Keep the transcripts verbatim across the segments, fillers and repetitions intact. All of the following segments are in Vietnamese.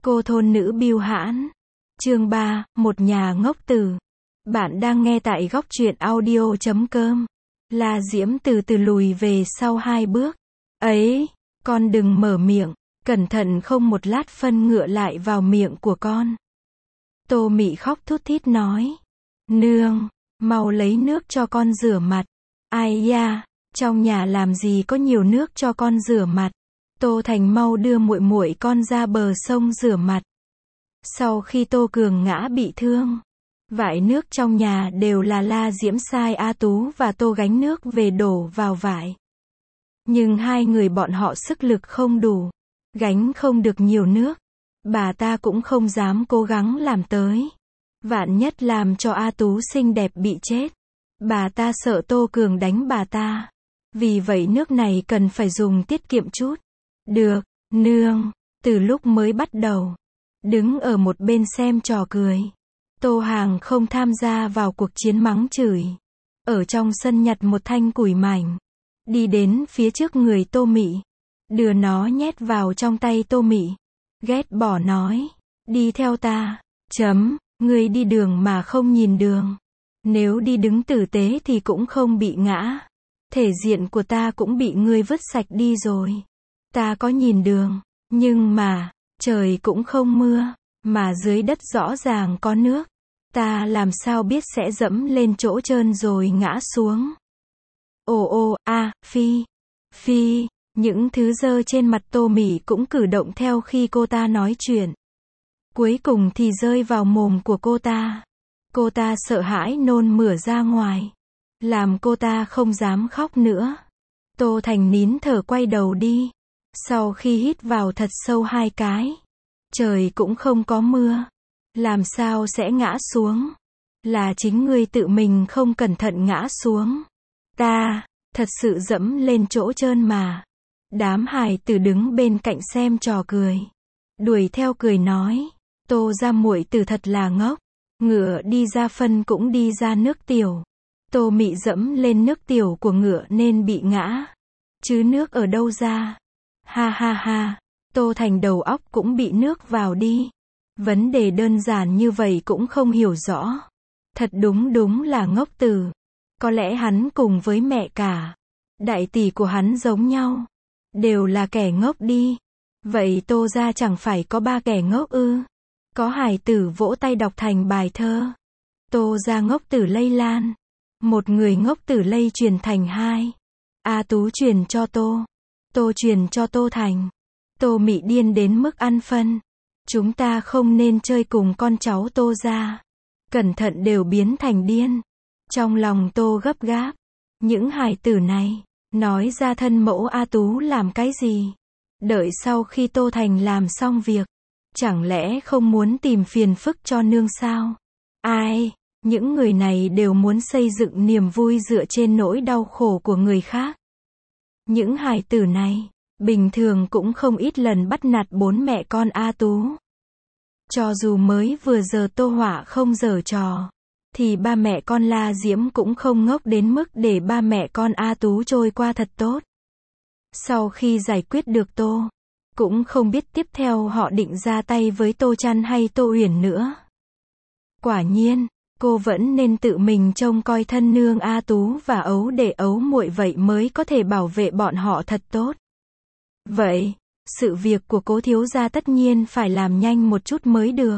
Cô thôn nữ bưu hãn. Chương ba, một nhà ngốc tử. Bạn đang nghe tại góc truyện audio chấm com. La Diễm từ từ lùi về sau hai bước. Ấy, con đừng mở miệng, cẩn thận không một lát phân ngựa lại vào miệng của con. Tô Mị khóc thút thít nói. Nương, mau lấy nước cho con rửa mặt. Ai da, trong nhà làm gì có nhiều nước cho con rửa mặt. Tô Thành mau đưa muội muội con ra bờ sông rửa mặt. Sau khi Tô Cường ngã bị thương, vại nước trong nhà đều là La Diễm sai A Tú và Tô gánh nước về đổ vào vại. Nhưng hai người bọn họ sức lực không đủ, gánh không được nhiều nước. Bà ta cũng không dám cố gắng làm tới. Vạn nhất làm cho A Tú xinh đẹp bị chết. Bà ta sợ Tô Cường đánh bà ta. Vì vậy nước này cần phải dùng tiết kiệm chút. Được, nương, từ lúc mới bắt đầu, đứng ở một bên xem trò cười. Tô Hàng không tham gia vào cuộc chiến mắng chửi. Ở trong sân nhặt một thanh củi mảnh, đi đến phía trước người Tô Mị, đưa nó nhét vào trong tay Tô Mị. Ghét bỏ nói, đi theo ta, chấm, ngươi đi đường mà không nhìn đường. Nếu đi đứng tử tế thì cũng không bị ngã. Thể diện của ta cũng bị ngươi vứt sạch đi rồi. Ta có nhìn đường, nhưng mà, trời cũng không mưa, mà dưới đất rõ ràng có nước. Ta làm sao biết sẽ dẫm lên chỗ trơn rồi ngã xuống. Ồ ô, a, phi, phi, những thứ dơ trên mặt Tô Mị cũng cử động theo khi cô ta nói chuyện. Cuối cùng thì rơi vào mồm của cô ta. Cô ta sợ hãi nôn mửa ra ngoài, làm cô ta không dám khóc nữa. Tô Thành nín thở quay đầu đi. Sau khi hít vào thật sâu hai cái, trời cũng không có mưa, làm sao sẽ ngã xuống? Là chính ngươi tự mình không cẩn thận ngã xuống. Ta, thật sự dẫm lên chỗ trơn mà. Đám hài tử đứng bên cạnh xem trò cười, đuổi theo cười nói, Tô gia muội tử thật là ngốc. Ngựa đi ra phân cũng đi ra nước tiểu. Tô Mị dẫm lên nước tiểu của ngựa nên bị ngã. Chứ nước ở đâu ra? Ha ha ha, Tô Thành đầu óc cũng bị nước vào đi. Vấn đề đơn giản như vậy cũng không hiểu rõ. Thật đúng đúng là ngốc tử. Có lẽ hắn cùng với mẹ cả, đại tỷ của hắn giống nhau. Đều là kẻ ngốc đi. Vậy Tô gia chẳng phải có ba kẻ ngốc ư? Có hài tử vỗ tay đọc thành bài thơ. Tô gia ngốc tử lây lan. Một người ngốc tử lây truyền thành hai. A Tú truyền cho Tô. Tô truyền cho Tô Thành. Tô Mị điên đến mức ăn phân. Chúng ta không nên chơi cùng con cháu Tô gia. Cẩn thận đều biến thành điên. Trong lòng Tô gấp gáp. Những hài tử này, nói ra thân mẫu A Tú làm cái gì? Đợi sau khi Tô Thành làm xong việc, chẳng lẽ không muốn tìm phiền phức cho nương sao? Ai? Những người này đều muốn xây dựng niềm vui dựa trên nỗi đau khổ của người khác. Những hài tử này, bình thường cũng không ít lần bắt nạt bốn mẹ con A Tú. Cho dù mới vừa giờ Tô Họa không giở trò, thì ba mẹ con La Diễm cũng không ngốc đến mức để ba mẹ con A Tú trôi qua thật tốt. Sau khi giải quyết được Tô, cũng không biết tiếp theo họ định ra tay với Tô Trăn hay Tô Uyển nữa. Quả nhiên, cô vẫn nên tự mình trông coi thân nương A Tú và ấu để ấu muội, vậy mới có thể bảo vệ bọn họ thật tốt. Vậy, sự việc của Cố thiếu gia tất nhiên phải làm nhanh một chút mới được.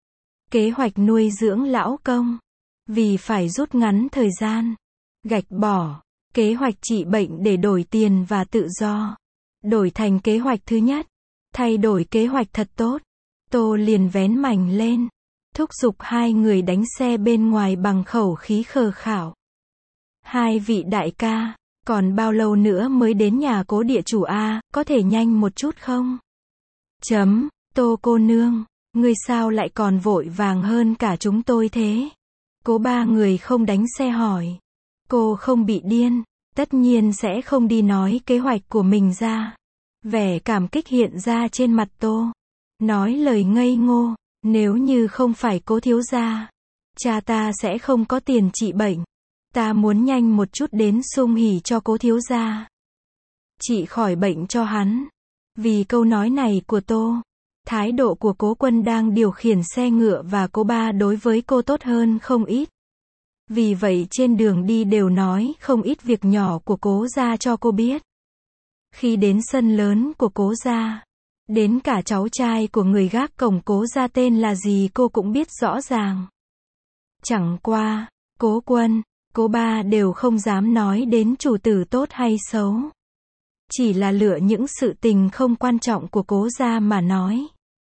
Kế hoạch nuôi dưỡng lão công, vì phải rút ngắn thời gian, gạch bỏ kế hoạch trị bệnh để đổi tiền và tự do, đổi thành kế hoạch thứ nhất, thay đổi kế hoạch thật tốt. Tô liền vén mảnh lên, thúc giục hai người đánh xe bên ngoài bằng khẩu khí khờ khảo. Hai vị đại ca, còn bao lâu nữa mới đến nhà Cố địa chủ a, có thể nhanh một chút không? Chấm, Tô cô nương, ngươi sao lại còn vội vàng hơn cả chúng tôi thế? Cố ba người không đánh xe hỏi. Cô không bị điên, tất nhiên sẽ không đi nói kế hoạch của mình ra. Vẻ cảm kích hiện ra trên mặt Tô. Nói lời ngây ngô, nếu như không phải Cố thiếu gia, cha ta sẽ không có tiền trị bệnh. Ta muốn nhanh một chút đến sum hỉ cho Cố thiếu gia, trị khỏi bệnh cho hắn. Vì câu nói này của Tô, Thái độ của Cố Quân đang điều khiển xe ngựa và cô ba đối với cô tốt hơn không ít. Vì vậy trên đường đi đều nói không ít việc nhỏ của Cố gia cho cô biết. Khi đến sân lớn của Cố gia, đến cả cháu trai của người gác cổng Cố gia tên là gì cô cũng biết rõ ràng. Chẳng qua, Cố Quân, Cố ba đều không dám nói đến chủ tử tốt hay xấu. Chỉ là lựa những sự tình không quan trọng của Cố gia mà nói.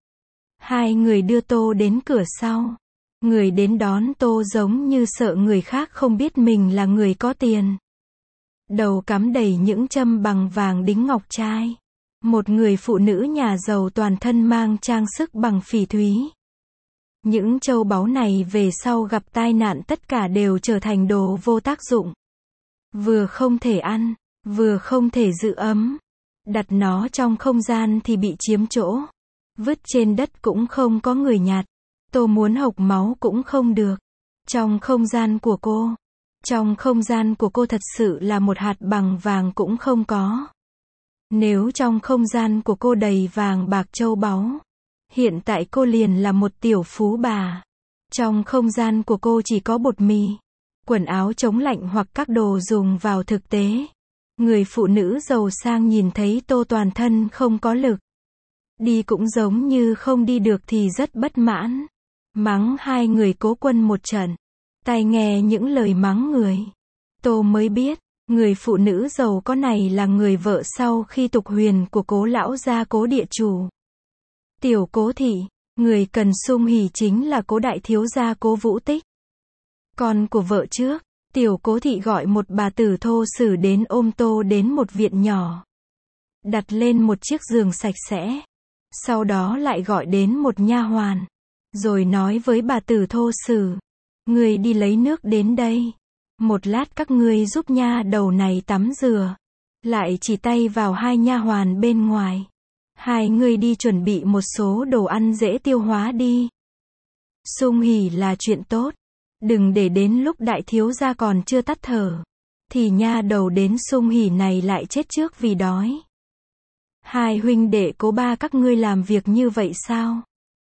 Hai người đưa Tô đến cửa sau. Người đến đón Tô giống như sợ người khác không biết mình là người có tiền. Đầu cắm đầy những châm bằng vàng đính ngọc trai. Một người phụ nữ nhà giàu toàn thân mang trang sức bằng phỉ thúy. Những châu báu này về sau gặp tai nạn tất cả đều trở thành đồ vô tác dụng. Vừa không thể ăn, vừa không thể giữ ấm. Đặt nó trong không gian thì bị chiếm chỗ. Vứt trên đất cũng không có người nhặt. Tô muốn hộc máu cũng không được. Trong không gian của cô, trong không gian của cô thật sự là một hạt bằng vàng cũng không có. Nếu trong không gian của cô đầy vàng bạc châu báu, hiện tại cô liền là một tiểu phú bà. Trong không gian của cô chỉ có bột mì, quần áo chống lạnh hoặc các đồ dùng vào thực tế. Người phụ nữ giàu sang nhìn thấy Tô toàn thân không có lực. Đi cũng giống như không đi được thì rất bất mãn. Mắng hai người Cố Quân một trận. Tai nghe những lời mắng người. Tô mới biết, người phụ nữ giàu có này là người vợ sau khi tục huyền của Cố lão gia Cố địa chủ. Tiểu Cố thị, người cần sung hỉ chính là Cố đại thiếu gia Cố Vũ Tích. Con của vợ trước, tiểu Cố thị gọi một bà tử thô sử đến ôm Tô đến một viện nhỏ. Đặt lên một chiếc giường sạch sẽ. Sau đó lại gọi đến một nha hoàn. Rồi nói với bà tử thô sử. Người đi lấy nước đến đây. Một lát các ngươi giúp nha đầu này tắm rửa. Lại chỉ tay vào hai nha hoàn bên ngoài. Hai người đi chuẩn bị một số đồ ăn dễ tiêu hóa đi. Sung hỉ là chuyện tốt. Đừng để đến lúc đại thiếu gia còn chưa tắt thở. Thì nha đầu đến sung hỉ này lại chết trước vì đói. Hai huynh đệ Cố ba các ngươi làm việc như vậy sao?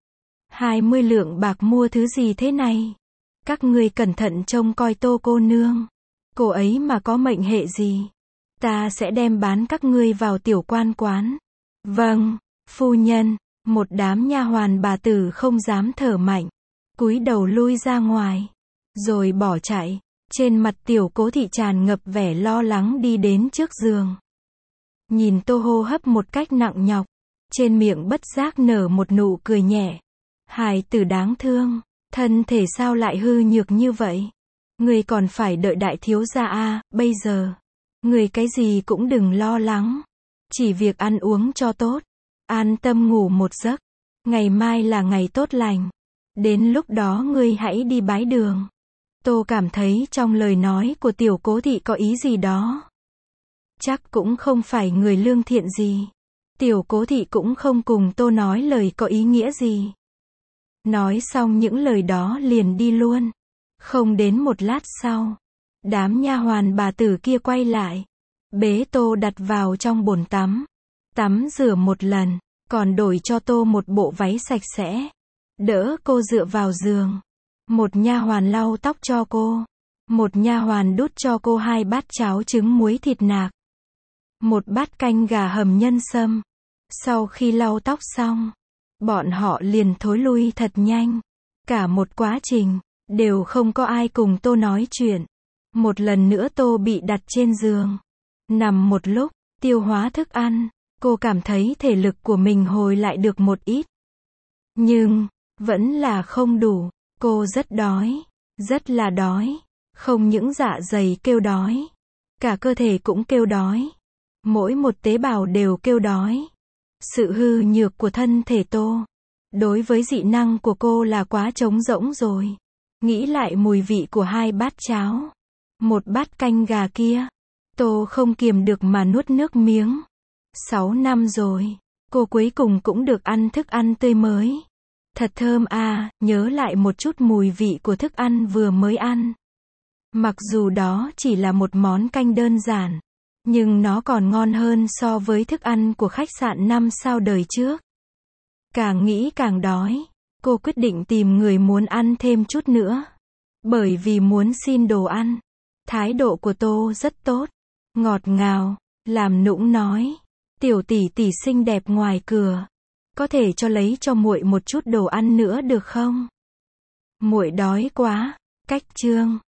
Hai mươi lượng bạc mua thứ gì thế này? Các ngươi cẩn thận trông coi Tô cô nương. Cô ấy mà có mệnh hệ gì? Ta sẽ đem bán các ngươi vào tiểu quan quán. Vâng, phu nhân. Một đám nha hoàn bà tử không dám thở mạnh. Cúi đầu lui ra ngoài. Rồi bỏ chạy. Trên mặt tiểu Cố thị tràn ngập vẻ lo lắng đi đến trước giường. Nhìn Tô hô hấp một cách nặng nhọc. Trên miệng bất giác nở một nụ cười nhẹ. Hài tử đáng thương. Thân thể sao lại hư nhược như vậy? Người còn phải đợi đại thiếu gia a, bây giờ. Người cái gì cũng đừng lo lắng. Chỉ việc ăn uống cho tốt. An tâm ngủ một giấc. Ngày mai là ngày tốt lành. Đến lúc đó ngươi hãy đi bái đường. Tô cảm thấy trong lời nói của tiểu Cố thị có ý gì đó. Chắc cũng không phải người lương thiện gì. Tiểu Cố thị cũng không cùng Tô nói lời có ý nghĩa gì. Nói xong những lời đó liền đi luôn. Không đến một lát sau, đám nha hoàn bà tử kia quay lại. Bế Tô đặt vào trong bồn tắm. Tắm rửa một lần, còn đổi cho Tô một bộ váy sạch sẽ. Đỡ cô dựa vào giường. Một nha hoàn lau tóc cho cô. Một nha hoàn đút cho cô hai bát cháo trứng muối thịt nạc. Một bát canh gà hầm nhân sâm. Sau khi lau tóc xong, bọn họ liền thối lui thật nhanh. Cả một quá trình, đều không có ai cùng Tô nói chuyện. Một lần nữa Tô bị đặt trên giường. Nằm một lúc, tiêu hóa thức ăn. Cô cảm thấy thể lực của mình hồi lại được một ít. Nhưng, vẫn là không đủ. Cô rất đói. Rất là đói. Không những dạ dày kêu đói. Cả cơ thể cũng kêu đói. Mỗi một tế bào đều kêu đói. Sự hư nhược của thân thể Tô. Đối với dị năng của cô là quá trống rỗng rồi. Nghĩ lại mùi vị của hai bát cháo. Một bát canh gà kia. Tô không kiềm được mà nuốt nước miếng. Sáu năm rồi. Cô cuối cùng cũng được ăn thức ăn tươi mới. Thật thơm à, nhớ lại một chút mùi vị của thức ăn vừa mới ăn. Mặc dù đó chỉ là một món canh đơn giản. Nhưng nó còn ngon hơn so với thức ăn của khách sạn năm sao đời trước. Càng nghĩ càng đói. Cô quyết định tìm người muốn ăn thêm chút nữa. Bởi vì muốn xin đồ ăn. Thái độ của Tô rất tốt. Ngọt ngào. Làm nũng nói. Tiểu tỷ tỷ xinh đẹp ngoài cửa. Có thể cho lấy cho muội một chút đồ ăn nữa được không? Muội đói quá. Cách chương